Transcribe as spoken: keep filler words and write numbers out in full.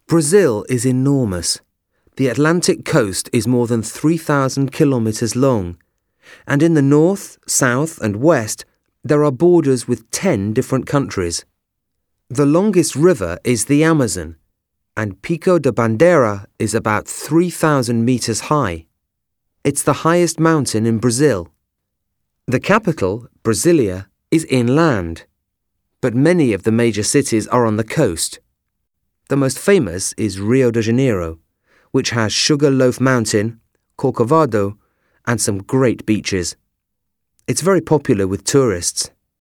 Brazil is enormous. The Atlantic coast is more than three thousand kilometers long, and in the north, south and west there are borders with ten different countries. The longest river is the Amazon, and Pico da Bandeira is about three thousand meters high. It's the highest mountain in Brazil. The capital, Brasilia, is inland, but many of the major cities are on the coast. The most famous is Rio de Janeiro, which has Sugar Loaf Mountain, Corcovado, and some great beaches. It's very popular with tourists.